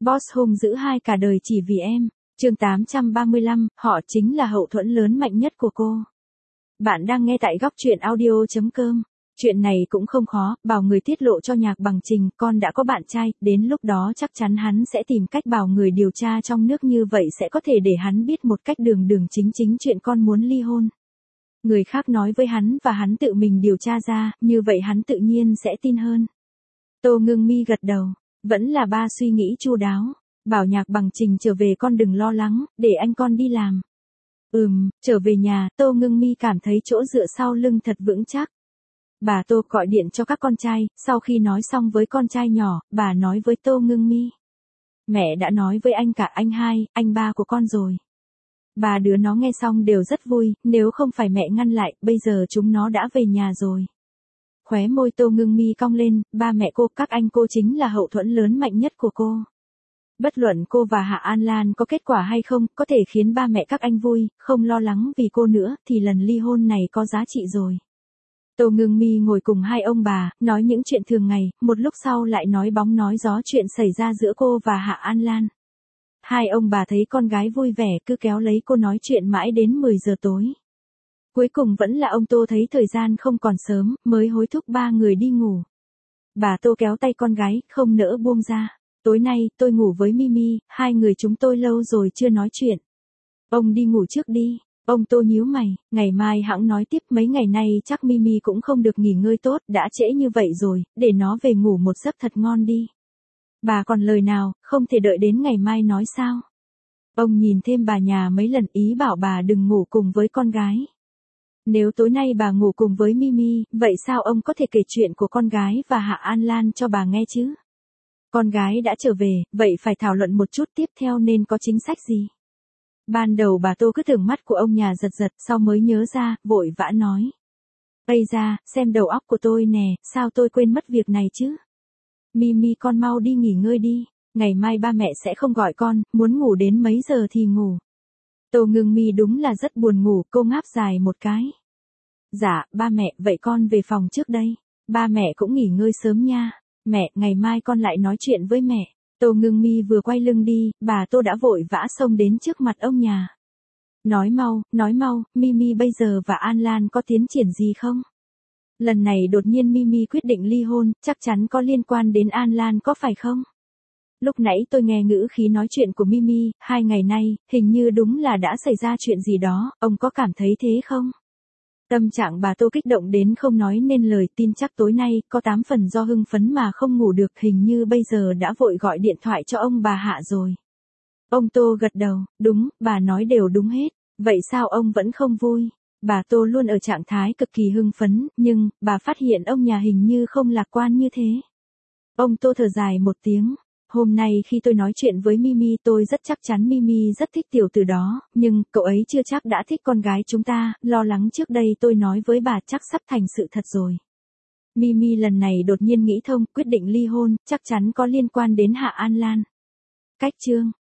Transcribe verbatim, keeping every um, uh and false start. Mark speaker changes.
Speaker 1: Boss hung dữ hai cả đời chỉ vì em. Chương tám trăm ba mươi lăm, họ chính là hậu thuẫn lớn mạnh nhất của cô. Bạn đang nghe tại góc truyện audio chấm com. Chuyện này cũng không khó, bảo người tiết lộ cho Nhạc Bằng Trình, con đã có bạn trai, đến lúc đó chắc chắn hắn sẽ tìm cách bảo người điều tra trong nước, như vậy sẽ có thể để hắn biết một cách đường đường chính chính chuyện con muốn ly hôn. Người khác nói với hắn và hắn tự mình điều tra ra, như vậy hắn tự nhiên sẽ tin hơn. Tô Ngưng Mi gật đầu, vẫn là ba suy nghĩ chu đáo, bảo Nhạc Bằng Trình trở về con đừng lo lắng, để anh con đi làm. Ừm, trở về nhà, Tô Ngưng Mi cảm thấy chỗ dựa sau lưng thật vững chắc. Bà Tô gọi điện cho các con trai, sau khi nói xong với con trai nhỏ, bà nói với Tô Ngưng Mi. Mẹ đã nói với anh cả anh hai, anh ba của con rồi. Ba đứa nó nghe xong đều rất vui, nếu không phải mẹ ngăn lại, bây giờ chúng nó đã về nhà rồi. Khóe môi Tô Ngưng Mi cong lên, ba mẹ cô, các anh cô chính là hậu thuẫn lớn mạnh nhất của cô. Bất luận cô và Hạ An Lan có kết quả hay không, có thể khiến ba mẹ các anh vui, không lo lắng vì cô nữa, thì lần ly hôn này có giá trị rồi. Tô Ngưng Mi ngồi cùng hai ông bà, nói những chuyện thường ngày, một lúc sau lại nói bóng nói gió chuyện xảy ra giữa cô và Hạ An Lan. Hai ông bà thấy con gái vui vẻ, cứ kéo lấy cô nói chuyện mãi đến mười giờ tối. Cuối cùng vẫn là ông Tô thấy thời gian không còn sớm, mới hối thúc ba người đi ngủ. Bà Tô kéo tay con gái, không nỡ buông ra. Tối nay, tôi ngủ với Mimi, hai người chúng tôi lâu rồi chưa nói chuyện. Ông đi ngủ trước đi. Ông Tô nhíu mày, ngày mai hẵng nói tiếp, mấy ngày nay chắc Mimi cũng không được nghỉ ngơi tốt, đã trễ như vậy rồi, để nó về ngủ một giấc thật ngon đi. Bà còn lời nào, không thể đợi đến ngày mai nói sao? Ông nhìn thêm bà nhà mấy lần, ý bảo bà đừng ngủ cùng với con gái. Nếu tối nay bà ngủ cùng với Mimi, vậy sao ông có thể kể chuyện của con gái và Hạ An Lan cho bà nghe chứ? Con gái đã trở về, vậy phải thảo luận một chút tiếp theo nên có chính sách gì? Ban đầu bà Tô cứ tưởng mắt của ông nhà giật giật, sau mới nhớ ra, vội vã nói. Ây da, xem đầu óc của tôi nè, sao tôi quên mất việc này chứ? Mimi con mau đi nghỉ ngơi đi, ngày mai ba mẹ sẽ không gọi con, muốn ngủ đến mấy giờ thì ngủ. Tô Ngưng Mi đúng là rất buồn ngủ, cô ngáp dài một cái. Dạ, ba mẹ, vậy con về phòng trước đây. Ba mẹ cũng nghỉ ngơi sớm nha. Mẹ, ngày mai con lại nói chuyện với mẹ. Tô Ngưng Mi vừa quay lưng đi, bà Tô đã vội vã xông đến trước mặt ông nhà. Nói mau, nói mau, Mimi bây giờ và An Lan có tiến triển gì không? Lần này đột nhiên Mimi quyết định ly hôn, chắc chắn có liên quan đến An Lan có phải không? Lúc nãy tôi nghe ngữ khí nói chuyện của Mimi, hai ngày nay, hình như đúng là đã xảy ra chuyện gì đó, ông có cảm thấy thế không? Tâm trạng bà Tô kích động đến không nói nên lời, tin chắc tối nay, có tám phần do hưng phấn mà không ngủ được, hình như bây giờ đã vội gọi điện thoại cho ông bà Hạ rồi. Ông Tô gật đầu, đúng, bà nói đều đúng hết, vậy sao ông vẫn không vui? Bà Tô luôn ở trạng thái cực kỳ hưng phấn, nhưng, bà phát hiện ông nhà hình như không lạc quan như thế. Ông Tô thở dài một tiếng. Hôm nay khi tôi nói chuyện với Mimi tôi rất chắc chắn Mimi rất thích tiểu tử đó, nhưng cậu ấy chưa chắc đã thích con gái chúng ta, lo lắng trước đây tôi nói với bà chắc sắp thành sự thật rồi. Mimi lần này đột nhiên nghĩ thông, quyết định ly hôn, chắc chắn có liên quan đến Hạ An Lan. Cách chương